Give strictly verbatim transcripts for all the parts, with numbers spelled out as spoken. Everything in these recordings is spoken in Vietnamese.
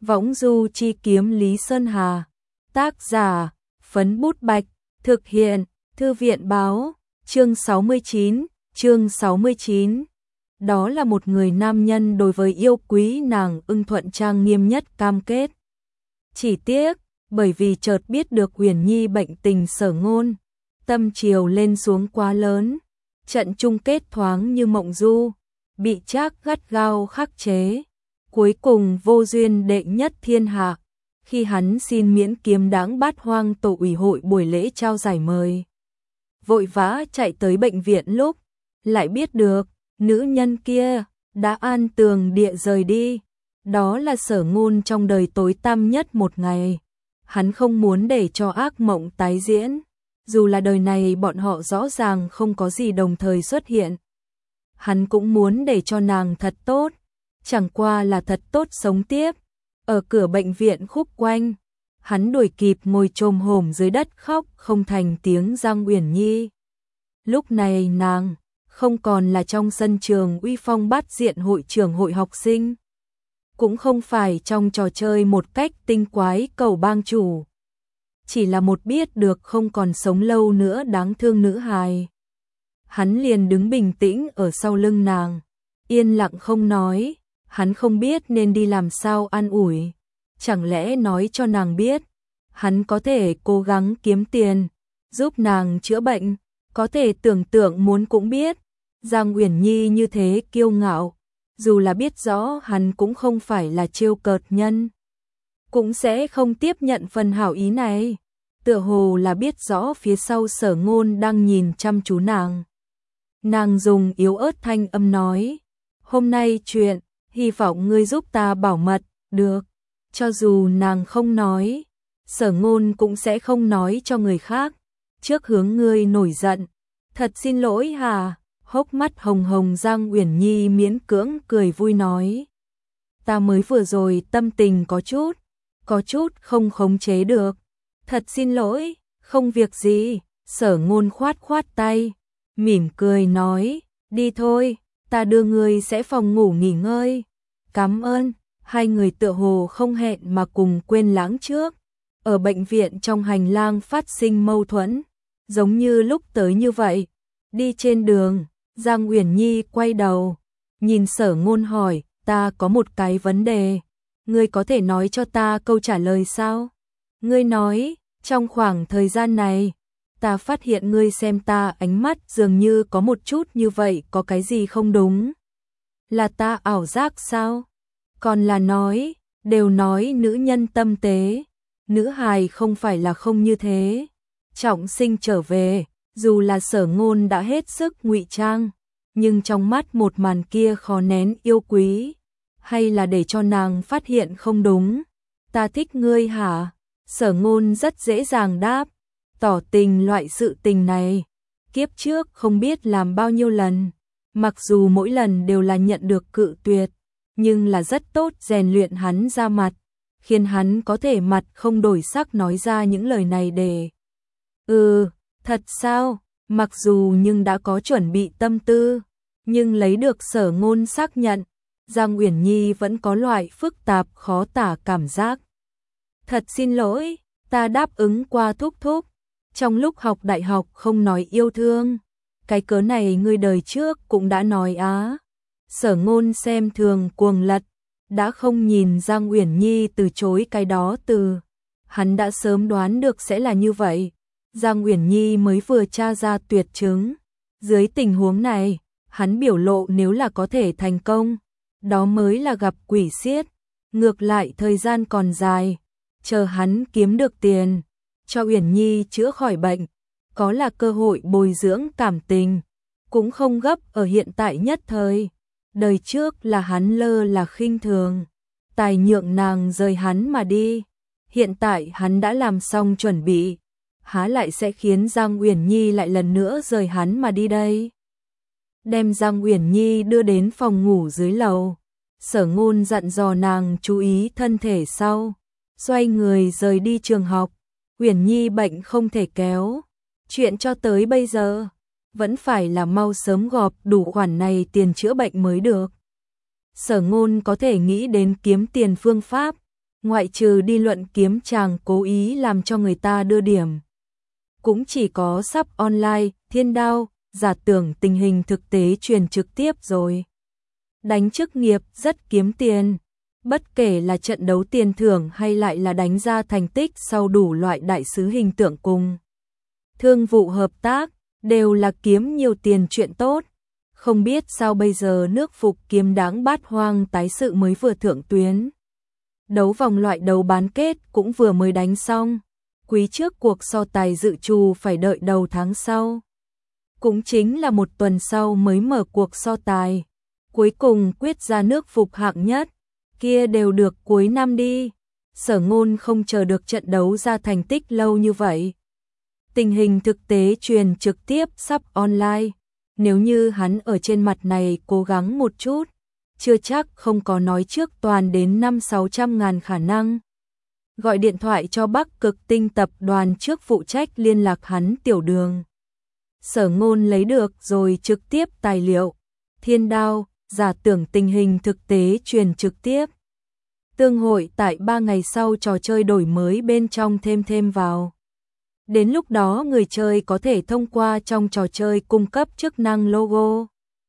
Võng du chi kiếm Lý Sơn Hà. Tác giả, Phấn Bút Bạch. Thực hiện, Thư viện Báo. Chương sáu mươi chín, chương sáu mươi chín. Đó là một người nam nhân đối với yêu quý nàng ưng thuận trang nghiêm nhất cam kết. Chỉ tiếc, bởi vì chợt biết được Uyển Nhi bệnh tình Sở Ngôn, tâm chiều lên xuống quá lớn, trận chung kết thoáng như mộng du, bị Trác gắt gao khắc chế, cuối cùng vô duyên đệ nhất thiên hạ, khi hắn xin miễn kiếm đáng bát hoang tổ ủy hội buổi lễ trao giải mời. Vội vã chạy tới bệnh viện lúc, lại biết được, nữ nhân kia, đã an tường địa rời đi, đó là Sở Ngôn trong đời tối tăm nhất một ngày. Hắn không muốn để cho ác mộng tái diễn, dù là đời này bọn họ rõ ràng không có gì đồng thời xuất hiện. Hắn cũng muốn để cho nàng thật tốt, chẳng qua là thật tốt sống tiếp. Ở cửa bệnh viện khúc quanh, hắn đuổi kịp ngồi chồm hổm dưới đất khóc không thành tiếng Giang Uyển Nhi. Lúc này nàng không còn là trong sân trường uy phong bát diện hội trưởng hội học sinh, cũng không phải trong trò chơi một cách tinh quái cầu bang chủ, chỉ là một biết được không còn sống lâu nữa đáng thương nữ hài. Hắn liền đứng bình tĩnh ở sau lưng nàng, yên lặng không nói. Hắn không biết nên đi làm sao an ủi, chẳng lẽ nói cho nàng biết, hắn có thể cố gắng kiếm tiền, giúp nàng chữa bệnh, có thể tưởng tượng muốn cũng biết, Giang Uyển Nhi như thế kiêu ngạo, dù là biết rõ hắn cũng không phải là trêu cợt nhân, cũng sẽ không tiếp nhận phần hảo ý này, tựa hồ là biết rõ phía sau Sở Ngôn đang nhìn chăm chú nàng. Nàng dùng yếu ớt thanh âm nói, hôm nay chuyện, hy vọng ngươi giúp ta bảo mật, được, cho dù nàng không nói, Sở Ngôn cũng sẽ không nói cho người khác, trước hướng ngươi nổi giận, thật xin lỗi hà, hốc mắt hồng hồng Giang Uyển Nhi miễn cưỡng cười vui nói, ta mới vừa rồi tâm tình có chút, có chút không khống chế được, thật xin lỗi, không việc gì. Sở Ngôn khoát khoát tay, mỉm cười nói, đi thôi, ta đưa ngươi sẽ phòng ngủ nghỉ ngơi. Cảm ơn. Hai người tựa hồ không hẹn mà cùng quên lãng trước. Ở bệnh viện trong hành lang phát sinh mâu thuẫn, giống như lúc tới như vậy. Đi trên đường, Giang Uyển Nhi quay đầu, nhìn Sở Ngôn hỏi, ta có một cái vấn đề, ngươi có thể nói cho ta câu trả lời sao? Ngươi nói, trong khoảng thời gian này, ta phát hiện ngươi xem ta ánh mắt dường như có một chút như vậy, có cái gì không đúng? Là ta ảo giác sao? Còn là nói, đều nói nữ nhân tâm tế, nữ hài không phải là không như thế. Trọng Sinh trở về, dù là Sở Ngôn đã hết sức ngụy trang, nhưng trong mắt một màn kia khó nén yêu quý, hay là để cho nàng phát hiện không đúng? Ta thích ngươi hả? Sở Ngôn rất dễ dàng đáp, tỏ tình loại sự tình này, kiếp trước không biết làm bao nhiêu lần, mặc dù mỗi lần đều là nhận được cự tuyệt, nhưng là rất tốt rèn luyện hắn ra mặt, khiến hắn có thể mặt không đổi sắc nói ra những lời này để Ừ, thật sao? Mặc dù nhưng đã có chuẩn bị tâm tư, nhưng lấy được Sở Ngôn xác nhận, Giang Uyển Nhi vẫn có loại phức tạp khó tả cảm giác. Thật xin lỗi, ta đáp ứng qua thúc thúc, trong lúc học đại học không nói yêu thương, cái cớ này ngươi đời trước cũng đã nói á. Sở Ngôn xem thường cuồng lật, đã không nhìn Giang Uyển Nhi từ chối cái đó từ. Hắn đã sớm đoán được sẽ là như vậy. Giang Uyển Nhi mới vừa tra ra tuyệt chứng. Dưới tình huống này, hắn biểu lộ nếu là có thể thành công, đó mới là gặp quỷ xiết. Ngược lại thời gian còn dài, chờ hắn kiếm được tiền, cho Uyển Nhi chữa khỏi bệnh, có là cơ hội bồi dưỡng cảm tình, cũng không gấp ở hiện tại nhất thời. Đời trước là hắn lơ là khinh thường, tài nhượng nàng rời hắn mà đi. Hiện tại hắn đã làm xong chuẩn bị, há lại sẽ khiến Giang Uyển Nhi lại lần nữa rời hắn mà đi đây? Đem Giang Uyển Nhi đưa đến phòng ngủ dưới lầu, Sở Ngôn dặn dò nàng chú ý thân thể sau, xoay người rời đi trường học. Uyển Nhi bệnh không thể kéo, chuyện cho tới bây giờ vẫn phải là mau sớm gọp đủ khoản này tiền chữa bệnh mới được. Sở Ngôn có thể nghĩ đến kiếm tiền phương pháp, ngoại trừ đi luận kiếm chàng cố ý làm cho người ta đưa điểm. Cũng chỉ có sắp online, thiên đao, giả tưởng tình hình thực tế truyền trực tiếp rồi. Đánh chức nghiệp rất kiếm tiền, bất kể là trận đấu tiền thưởng hay lại là đánh ra thành tích sau đủ loại đại sứ hình tượng cùng. Thương vụ hợp tác, đều là kiếm nhiều tiền chuyện tốt. Không biết sao bây giờ nước Phục Kiếm Đáng Bát Hoang tái sự mới vừa thượng tuyến. Đấu vòng loại đấu bán kết cũng vừa mới đánh xong. Quý trước cuộc so tài dự trù phải đợi đầu tháng sau. Cũng chính là một tuần sau mới mở cuộc so tài. Cuối cùng quyết ra nước Phục hạng nhất. Kia đều được cuối năm đi. Sở Ngôn không chờ được trận đấu ra thành tích lâu như vậy. Tình hình thực tế truyền trực tiếp sắp online. Nếu như hắn ở trên mặt này cố gắng một chút, chưa chắc không có nói trước toàn đến năm sáu trăm ngàn khả năng. Gọi điện thoại cho Bắc Cực Tinh tập đoàn trước phụ trách liên lạc hắn Tiểu Đường. Sở Ngôn lấy được rồi trực tiếp tài liệu. Thiên đao, giả tưởng tình hình thực tế truyền trực tiếp. Tương hội tại ba ngày sau trò chơi đổi mới bên trong thêm thêm vào. Đến lúc đó người chơi có thể thông qua trong trò chơi cung cấp chức năng logo.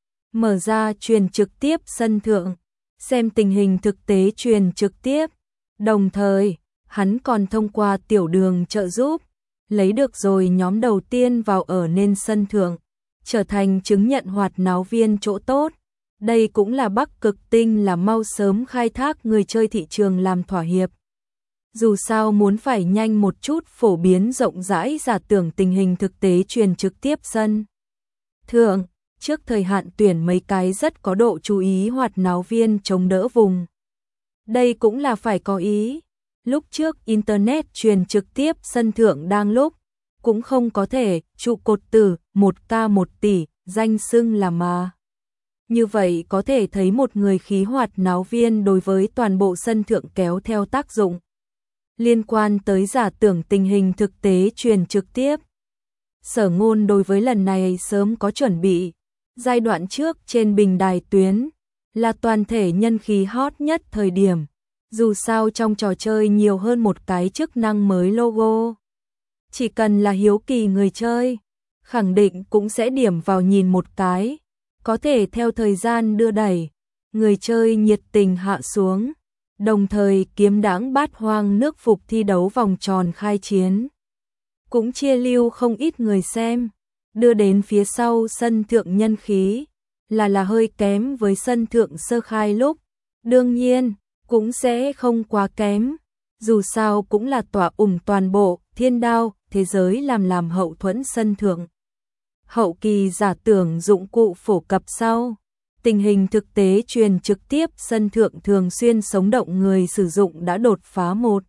Mở ra truyền trực tiếp sân thượng, xem tình hình thực tế truyền trực tiếp. Đồng thời, hắn còn thông qua Tiểu Đường trợ giúp, lấy được rồi nhóm đầu tiên vào ở nên sân thượng, trở thành chứng nhận hoạt náo viên chỗ tốt. Đây cũng là Bắc Cực Tinh là mau sớm khai thác người chơi thị trường làm thỏa hiệp. Dù sao muốn phải nhanh một chút phổ biến rộng rãi giả tưởng tình hình thực tế truyền trực tiếp sân thượng, trước thời hạn tuyển mấy cái rất có độ chú ý hoạt náo viên chống đỡ vùng. Đây cũng là phải có ý. Lúc trước Internet truyền trực tiếp sân thượng đang lúc, cũng không có thể trụ cột từ một ca một tỷ, danh xưng là mà. Như vậy có thể thấy một người khí hoạt náo viên đối với toàn bộ sân thượng kéo theo tác dụng. Liên quan tới giả tưởng tình hình thực tế truyền trực tiếp. Sở Ngôn đối với lần này sớm có chuẩn bị. Giai đoạn trước trên bình đài tuyến là toàn thể nhân khí hot nhất thời điểm. Dù sao trong trò chơi nhiều hơn một cái chức năng mới logo. Chỉ cần là hiếu kỳ người chơi, khẳng định cũng sẽ điểm vào nhìn một cái. Có thể theo thời gian đưa đẩy, người chơi nhiệt tình hạ xuống. Đồng thời Kiếm Đáng Bát Hoang nước Phục thi đấu vòng tròn khai chiến. Cũng chia lưu không ít người xem, đưa đến phía sau sân thượng nhân khí, là là hơi kém với sân thượng sơ khai lúc. Đương nhiên, cũng sẽ không quá kém, dù sao cũng là tỏa ủng toàn bộ thiên đao, thế giới làm làm hậu thuẫn sân thượng. Hậu kỳ giả tưởng dụng cụ phổ cập sau. Tình hình thực tế truyền trực tiếp sân thượng thường xuyên sống động người sử dụng đã đột phá một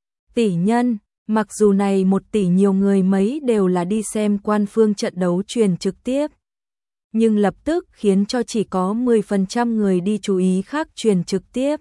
tỷ nhân, mặc dù này một tỷ nhiều người mấy đều là đi xem quan phương trận đấu truyền trực tiếp. Nhưng lập tức khiến cho chỉ có mười phần trăm người đi chú ý khác truyền trực tiếp.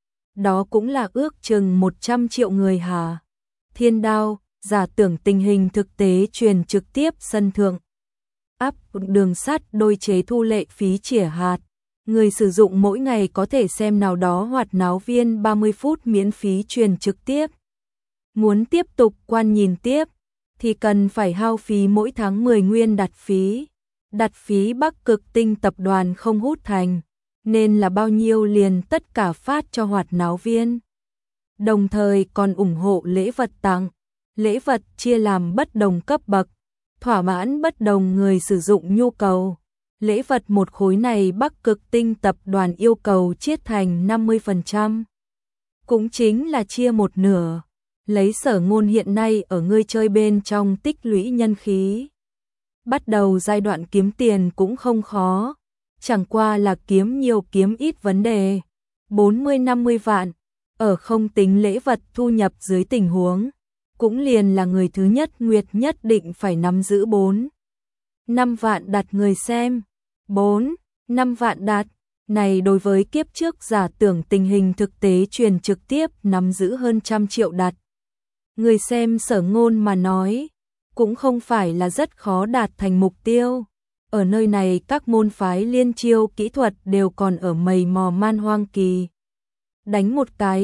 Đó cũng là ước chừng một trăm triệu người hà. Thiên đao, giả tưởng tình hình thực tế truyền trực tiếp sân thượng. Áp đường sắt đôi chế thu lệ phí chĩa hạt. Người sử dụng mỗi ngày có thể xem nào đó hoạt náo viên ba mươi phút miễn phí truyền trực tiếp. Muốn tiếp tục quan nhìn tiếp, thì cần phải hao phí mỗi tháng mười nguyên đặt phí. Đặt phí Bắc Cực Tinh tập đoàn không hút thành, nên là bao nhiêu liền tất cả phát cho hoạt náo viên. Đồng thời còn ủng hộ lễ vật tặng. Lễ vật chia làm bất đồng cấp bậc, thỏa mãn bất đồng người sử dụng nhu cầu. Lễ vật một khối này Bắc Cực Tinh tập đoàn yêu cầu chiết thành năm mươi phần trăm. Cũng chính là chia một nửa. Lấy Sở Ngôn hiện nay ở người chơi bên trong tích lũy nhân khí. Bắt đầu giai đoạn kiếm tiền cũng không khó. Chẳng qua là kiếm nhiều kiếm ít vấn đề. bốn mươi năm mươi vạn. Ở không tính lễ vật thu nhập dưới tình huống. Cũng liền là người thứ nhất Nguyệt nhất định phải nắm giữ bốn năm vạn đặt người xem. bốn năm vạn đặt. Này đối với kiếp trước giả tưởng tình hình thực tế truyền trực tiếp nắm giữ hơn trăm triệu đặt. Người xem Sở Ngôn mà nói, cũng không phải là rất khó đạt thành mục tiêu. Ở nơi này các môn phái liên chiêu kỹ thuật đều còn ở mầy mò man hoang kỳ. Đánh một cái,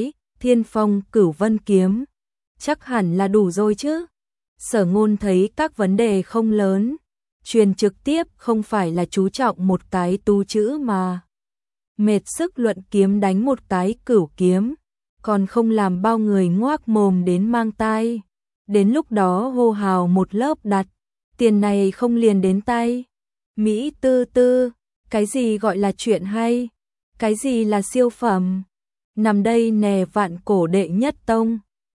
Thiên Phong Cửu Vân kiếm, chắc hẳn là đủ rồi chứ. Sở Ngôn thấy các vấn đề không lớn, truyền trực tiếp không phải là chú trọng một cái tu chữ mà mệt sức luận kiếm đánh một cái cửu kiếm, còn không làm bao người ngoác mồm đến mang tai. Đến lúc đó hô hào một lớp đặt, tiền này không liền đến tay. Mỹ tư tư, cái gì gọi là chuyện hay, cái gì là siêu phẩm. Nằm đây nè vạn cổ đệ nhất tông.